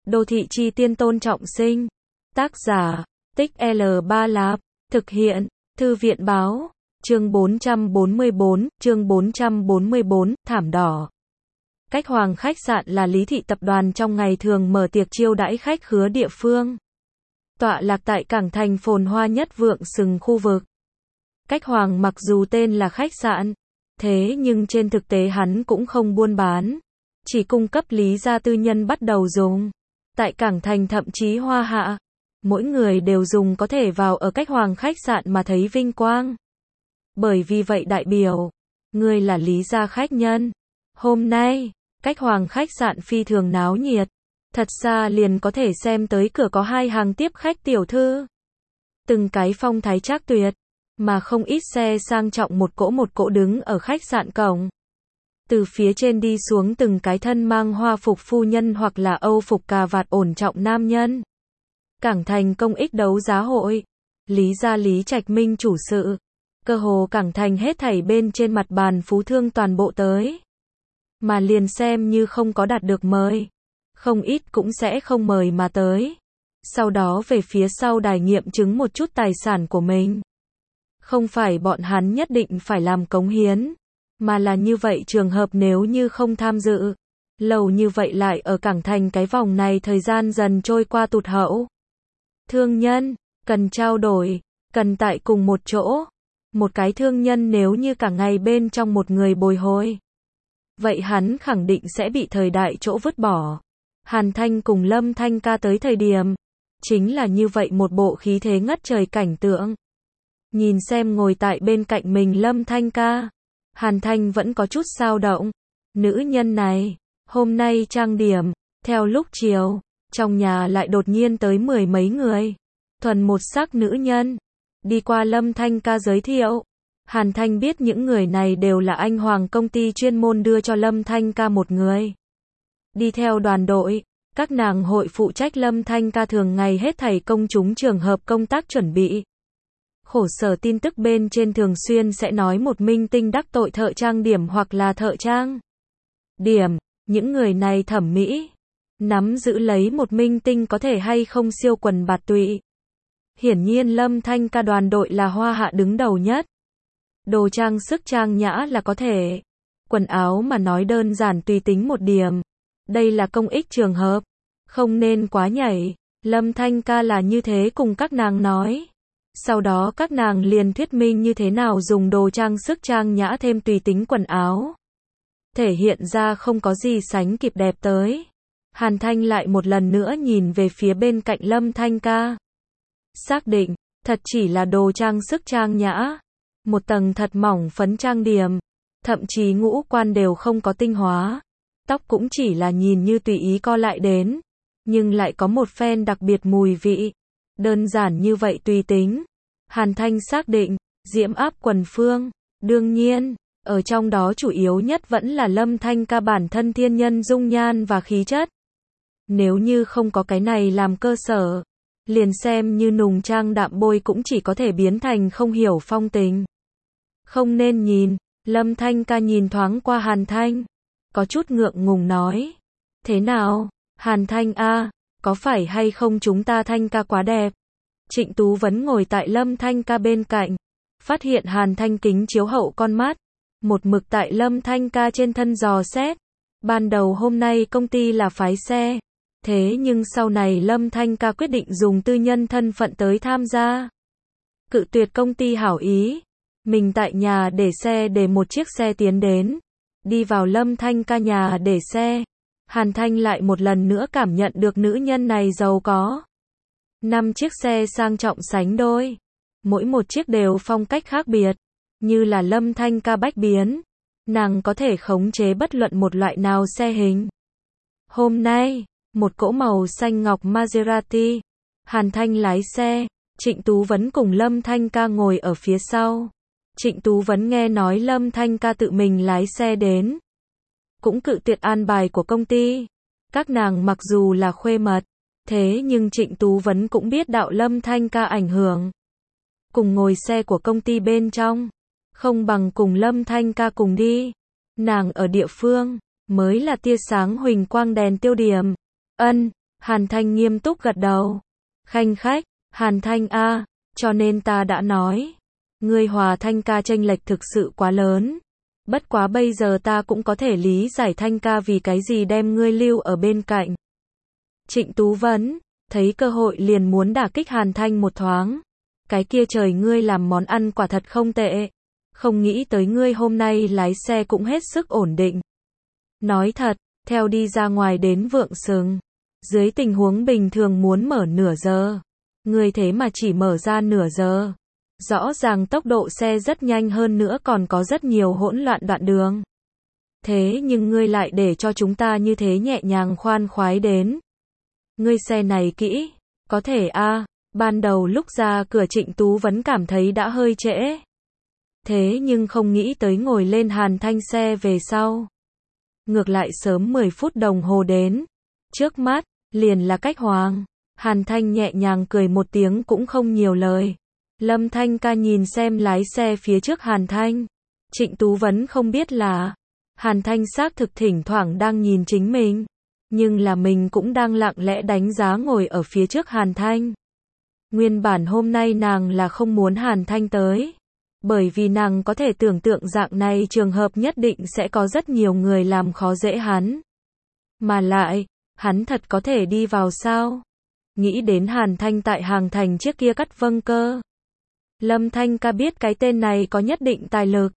Đô thị chi tiên Tôn Trọng Sinh. Tác giả, Tích L3 Lạp. Thực hiện, Thư viện báo. Chương 444, thảm đỏ. Cách Hoàng khách sạn là Lý Thị tập đoàn trong ngày thường mở tiệc chiêu đãi khách khứa địa phương. Tọa lạc tại cảng thành phồn hoa nhất Vượng Sừng khu vực. Cách Hoàng mặc dù tên là khách sạn, thế nhưng trên thực tế hắn cũng không buôn bán, chỉ cung cấp lý gia tư nhân bắt đầu dùng. Tại cảng thành thậm chí Hoa Hạ, mỗi người đều dùng có thể vào ở Cách Hoàng khách sạn mà thấy vinh quang. Bởi vì vậy đại biểu, ngươi là Lý gia khách nhân. Hôm nay, Cách Hoàng khách sạn phi thường náo nhiệt. Thật xa liền có thể xem tới cửa có hai hàng tiếp khách tiểu thư. Từng cái phong thái trác tuyệt, mà không ít xe sang trọng một cỗ đứng ở khách sạn cổng. Từ phía trên đi xuống từng cái thân mang hoa phục phu nhân hoặc là Âu phục cà vạt ổn trọng nam nhân. Cảng thành công ích đấu giá hội. Lý gia Lý Trạch Minh chủ sự. Cơ hồ cảng thành hết thảy bên trên mặt bàn phú thương toàn bộ tới. Mà liền xem như không có đạt được mời, không ít cũng sẽ không mời mà tới. Sau đó về phía sau đài nghiệm chứng một chút tài sản của mình. Không phải bọn hắn nhất định phải làm cống hiến, mà là như vậy trường hợp nếu như không tham dự. Lâu như vậy lại ở cảng thành cái vòng này thời gian dần trôi qua tụt hậu. Thương nhân, cần trao đổi, cần tại cùng một chỗ. Một cái thương nhân nếu như cả ngày bên trong một người bồi hồi, vậy hắn khẳng định sẽ bị thời đại chỗ vứt bỏ. Hàn Thanh cùng Lâm Thanh ca tới thời điểm, chính là như vậy một bộ khí thế ngất trời cảnh tượng. Nhìn xem ngồi tại bên cạnh mình Lâm Thanh ca, Hàn Thanh vẫn có chút dao động. Nữ nhân này, hôm nay trang điểm, theo lúc chiều, trong nhà lại đột nhiên tới mười mấy người. Thuần một sắc nữ nhân. Đi qua Lâm Thanh ca giới thiệu. Hàn Thanh biết những người này đều là anh Hoàng công ty chuyên môn đưa cho Lâm Thanh ca một người. Đi theo đoàn đội, các nàng hội phụ trách Lâm Thanh ca thường ngày hết thảy công chúng trường hợp công tác chuẩn bị. Khổ sở tin tức bên trên thường xuyên sẽ nói một minh tinh đắc tội thợ trang điểm hoặc là thợ trang điểm, những người này thẩm mỹ, nắm giữ lấy một minh tinh có thể hay không siêu quần bạt tụy. Hiển nhiên Lâm Thanh ca đoàn đội là Hoa Hạ đứng đầu nhất. Đồ trang sức trang nhã là có thể. Quần áo mà nói đơn giản tùy tính một điểm. Đây là công ích trường hợp, không nên quá nhảy. Lâm Thanh ca là như thế cùng các nàng nói. Sau đó các nàng liền thuyết minh như thế nào dùng đồ trang sức trang nhã thêm tùy tính quần áo. Thể hiện ra không có gì sánh kịp đẹp tới. Hàn Thanh lại một lần nữa nhìn về phía bên cạnh Lâm Thanh ca. Xác định, thật chỉ là đồ trang sức trang nhã. Một tầng thật mỏng phấn trang điểm. Thậm chí ngũ quan đều không có tinh hóa. Tóc cũng chỉ là nhìn như tùy ý co lại đến. Nhưng lại có một phen đặc biệt mùi vị. Đơn giản như vậy tùy tính. Hàn Thanh xác định, diễm áp quần phương. Đương nhiên, ở trong đó chủ yếu nhất vẫn là Lâm Thanh ca bản thân thiên nhân dung nhan và khí chất. Nếu như không có cái này làm cơ sở, liền xem như nùng trang đạm bôi cũng chỉ có thể biến thành không hiểu phong tình. Không nên nhìn. Lâm Thanh ca nhìn thoáng qua Hàn Thanh, có chút ngượng ngùng nói. Thế nào, Hàn Thanh a, có phải hay không chúng ta Thanh ca quá đẹp? Trịnh Tú Vấn ngồi tại Lâm Thanh ca bên cạnh, phát hiện Hàn Thanh kính chiếu hậu con mắt, một mực tại Lâm Thanh ca trên thân dò xét. Ban đầu hôm nay công ty là phái xe, thế nhưng sau này Lâm Thanh ca quyết định dùng tư nhân thân phận tới tham gia. Cự tuyệt công ty hảo ý. Mình tại nhà để xe để một chiếc xe tiến đến. Đi vào Lâm Thanh ca nhà để xe. Hàn Thanh lại một lần nữa cảm nhận được nữ nhân này giàu có. 5 chiếc xe sang trọng sánh đôi. Mỗi một chiếc đều phong cách khác biệt. Như là Lâm Thanh ca bách biến. Nàng có thể khống chế bất luận một loại nào xe hình. Hôm nay, một cỗ màu xanh ngọc Maserati. Hàn Thanh lái xe. Trịnh Tú Vấn cùng Lâm Thanh ca ngồi ở phía sau. Trịnh Tú Vấn nghe nói Lâm Thanh ca tự mình lái xe đến, cũng cự tuyệt an bài của công ty. Các nàng mặc dù là khuê mật, thế nhưng Trịnh Tú Vấn cũng biết đạo Lâm Thanh ca ảnh hưởng. Cùng ngồi xe của công ty bên trong, không bằng cùng Lâm Thanh ca cùng đi. Nàng ở địa phương, mới là tia sáng huỳnh quang đèn tiêu điểm. Hàn Thanh nghiêm túc gật đầu. Khanh khách, Hàn Thanh a, cho nên ta đã nói. Ngươi hòa Thanh ca chênh lệch thực sự quá lớn. Bất quá bây giờ ta cũng có thể lý giải Thanh ca vì cái gì đem ngươi lưu ở bên cạnh. Trịnh Tú Vấn, thấy cơ hội liền muốn đả kích Hàn Thanh một thoáng. Cái kia trời, ngươi làm món ăn quả thật không tệ. Không nghĩ tới ngươi hôm nay lái xe cũng hết sức ổn định. Nói thật, theo đi ra ngoài đến Vượng Sừng, dưới tình huống bình thường muốn mở nửa giờ. Ngươi thế mà chỉ mở ra nửa giờ. Rõ ràng tốc độ xe rất nhanh, hơn nữa còn có rất nhiều hỗn loạn đoạn đường. Thế nhưng ngươi lại để cho chúng ta như thế nhẹ nhàng khoan khoái đến. Ngươi xe này kỹ, có thể a. Ban đầu lúc ra cửa Trịnh Tú Vấn cảm thấy đã hơi trễ. Thế nhưng không nghĩ tới ngồi lên Hàn Thanh xe về sau. Ngược lại sớm 10 phút đồng hồ đến. Trước mắt, liền là Cách Hoàng. Hàn Thanh nhẹ nhàng cười một tiếng cũng không nhiều lời. Lâm Thanh ca nhìn xem lái xe phía trước Hàn Thanh. Trịnh Tú Vấn không biết là Hàn Thanh xác thực thỉnh thoảng đang nhìn chính mình. Nhưng là mình cũng đang lặng lẽ đánh giá ngồi ở phía trước Hàn Thanh. Nguyên bản hôm nay nàng là không muốn Hàn Thanh tới. Bởi vì nàng có thể tưởng tượng dạng này trường hợp nhất định sẽ có rất nhiều người làm khó dễ hắn. Mà lại, hắn thật có thể đi vào sao? Nghĩ đến Hàn Thanh tại Hàng Thành trước kia cắt vâng cơ. Lâm Thanh ca biết cái tên này có nhất định tài lực.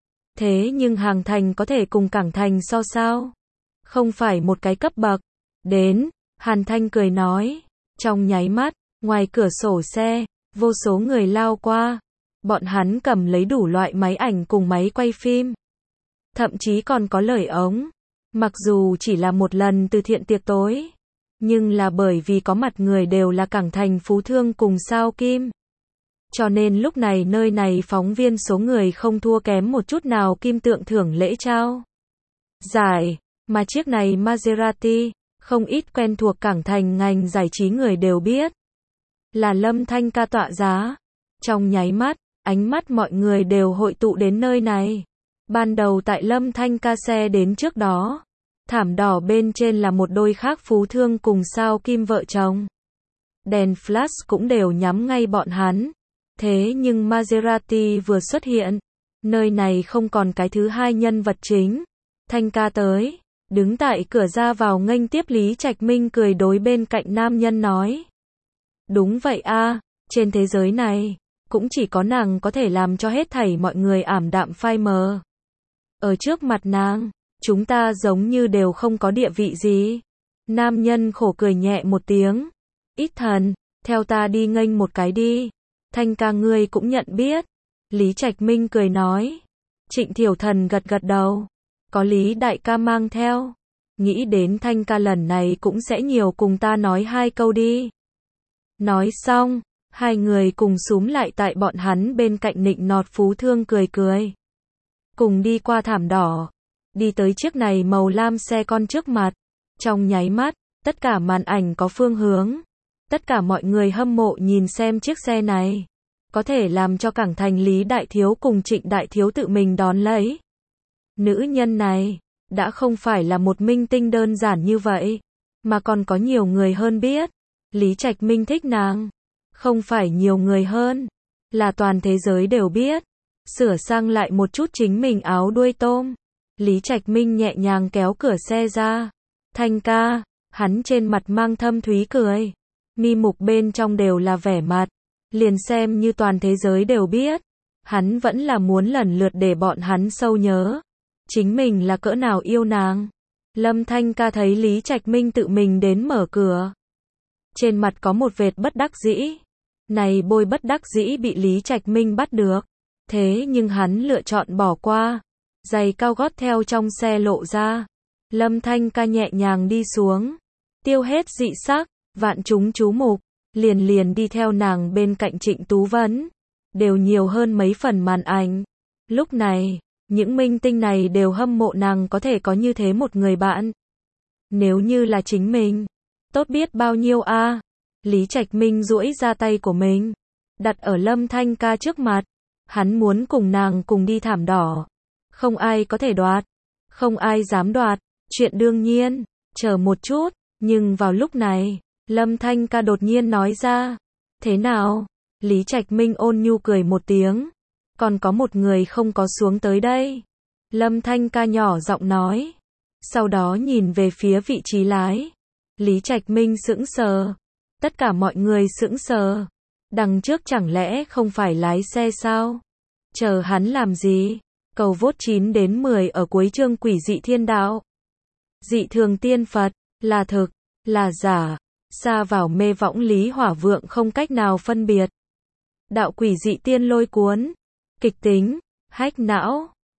Thế nhưng Hàng Thành có thể cùng Cảng Thành so sao? Không phải một cái cấp bậc. Đến, Hàn Thanh cười nói. Trong nháy mắt, ngoài cửa sổ xe, vô số người lao qua. Bọn hắn cầm lấy đủ loại máy ảnh cùng máy quay phim. Thậm chí còn có lời ống. Mặc dù chỉ là một lần từ thiện tiệc tối. Nhưng là bởi vì có mặt người đều là Cảng Thành Phú Thương cùng Sao Kim. Cho nên lúc này nơi này phóng viên số người không thua kém một chút nào Kim tượng thưởng lễ trao giải. Mà chiếc này Maserati, không ít quen thuộc Cảng Thành ngành giải trí người đều biết. Là Lâm Thanh ca tọa giá. Trong nháy mắt, ánh mắt mọi người đều hội tụ đến nơi này. Ban đầu tại Lâm Thanh ca xe đến trước đó, thảm đỏ bên trên là một đôi khác Phú Thương cùng Sao Kim vợ chồng. Đèn flash cũng đều nhắm ngay bọn hắn. Thế nhưng Maserati vừa xuất hiện, nơi này không còn cái thứ hai nhân vật chính. Thanh ca tới, đứng tại cửa ra vào nghênh tiếp. Lý Trạch Minh cười đối bên cạnh nam nhân nói. Đúng vậy a, trên thế giới này, cũng chỉ có nàng có thể làm cho hết thảy mọi người ảm đạm phai mờ. Ở trước mặt nàng, chúng ta giống như đều không có địa vị gì. Nam nhân khổ cười nhẹ một tiếng. Ít thần, theo ta đi nghênh một cái đi. Thanh ca ngươi cũng nhận biết. Lý Trạch Minh cười nói. Trịnh Thiểu Thần gật gật đầu. Có Lý đại ca mang theo. Nghĩ đến Thanh ca lần này cũng sẽ nhiều cùng ta nói hai câu đi. Nói xong, hai người cùng xúm lại tại bọn hắn bên cạnh nịnh nọt. Phú Thương cười cười. Cùng đi qua thảm đỏ. Đi tới chiếc này màu lam xe con trước mặt. Trong nháy mắt, tất cả màn ảnh có phương hướng. Tất cả mọi người hâm mộ nhìn xem chiếc xe này. Có thể làm cho Cảng Thành Lý Đại Thiếu cùng Trịnh Đại Thiếu tự mình đón lấy. Nữ nhân này, đã không phải là một minh tinh đơn giản như vậy. Mà còn có nhiều người hơn biết. Lý Trạch Minh thích nàng. Không phải nhiều người hơn. Là toàn thế giới đều biết. Sửa sang lại một chút chính mình áo đuôi tôm. Lý Trạch Minh nhẹ nhàng kéo cửa xe ra. Thanh ca, hắn trên mặt mang thâm thúy cười. Mi mục bên trong đều là vẻ mặt. Liền xem như toàn thế giới đều biết. Hắn vẫn là muốn lần lượt để bọn hắn sâu nhớ. Chính mình là cỡ nào yêu nàng. Lâm Thanh ca thấy Lý Trạch Minh tự mình đến mở cửa. Trên mặt có một vệt bất đắc dĩ. Này bôi bất đắc dĩ bị Lý Trạch Minh bắt được. Thế nhưng hắn lựa chọn bỏ qua. Giày cao gót theo trong xe lộ ra. Lâm Thanh ca nhẹ nhàng đi xuống. Tiêu hết dị sắc. Vạn chúng chú mục. Liền đi theo nàng bên cạnh Trịnh Tú Vấn. Đều nhiều hơn mấy phần màn ảnh. Lúc này, những minh tinh này đều hâm mộ nàng có thể có như thế một người bạn. Nếu như là chính mình, tốt biết bao nhiêu a. Lý Trạch Minh duỗi ra tay của mình, đặt ở Lâm Thanh ca trước mặt. Hắn muốn cùng nàng cùng đi thảm đỏ. Không ai có thể đoạt. Không ai dám đoạt. Chuyện đương nhiên. Chờ một chút. Nhưng vào lúc này, Lâm Thanh Ca đột nhiên nói ra. Thế nào? Lý Trạch Minh ôn nhu cười một tiếng. Còn có một người không có xuống tới đây. Lâm Thanh Ca nhỏ giọng nói. Sau đó nhìn về phía vị trí lái. Lý Trạch Minh sững sờ. Tất cả mọi người sững sờ. Đằng trước chẳng lẽ không phải lái xe sao? Chờ hắn làm gì? Cầu vote 9 đến 10 ở cuối chương Quỷ dị thiên đạo. Dị thường tiên Phật, là thực, là giả, xa vào mê võng Lý Hỏa Vượng không cách nào phân biệt. Đạo quỷ dị tiên lôi cuốn, kịch tính, hách não.